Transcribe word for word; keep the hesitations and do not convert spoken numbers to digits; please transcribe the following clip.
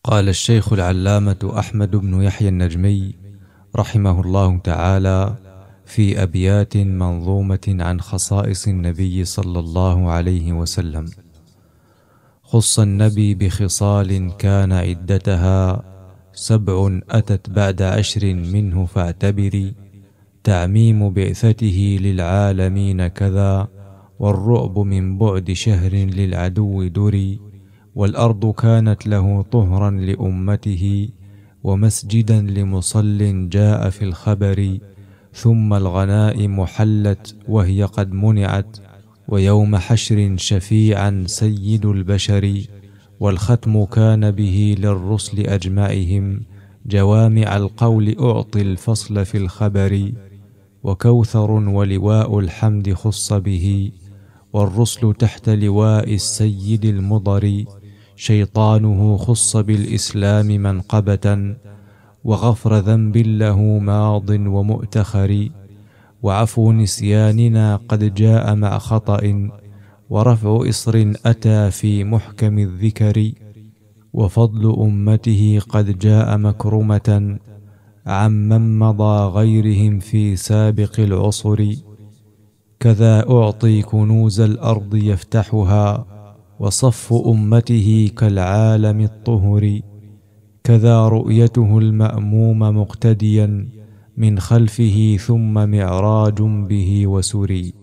قال الشيخ العلامة أحمد بن يحيى النجمي رحمه الله تعالى في أبيات منظومة عن خصائص النبي صلى الله عليه وسلم: خص النبي بخصال كان عدتها سبع أتت بعد عشر منه فاعتبري، تعميم بعثته للعالمين كذا، والرعب من بعد شهر للعدو دري، والأرض كانت له طهرا لأمته ومسجدا لمصل جاء في الخبر، ثم الغنائم حلت وهي قد منعت، ويوم حشر شفيعا سيد البشر، والختم كان به للرسل أجمعهم جوامع القول أعطي الفصل في الخبر، وكوثر ولواء الحمد خص به، والرسل تحت لواء السيد المضر، شيطانه خص بالإسلام منقبة، وغفر ذنب له ماض ومؤتخر، وعفو نسياننا قد جاء مع خطأ، ورفع إصر أتى في محكم الذكر، وفضل أمته قد جاء مكرمة عمن مضى غيرهم في سابق العصر، كذا أعطي كنوز الأرض يفتحها، وصف أمته كالعالم الطهر، كذا رؤيته المأموم مقتديا من خلفه ثم معراج به وسري.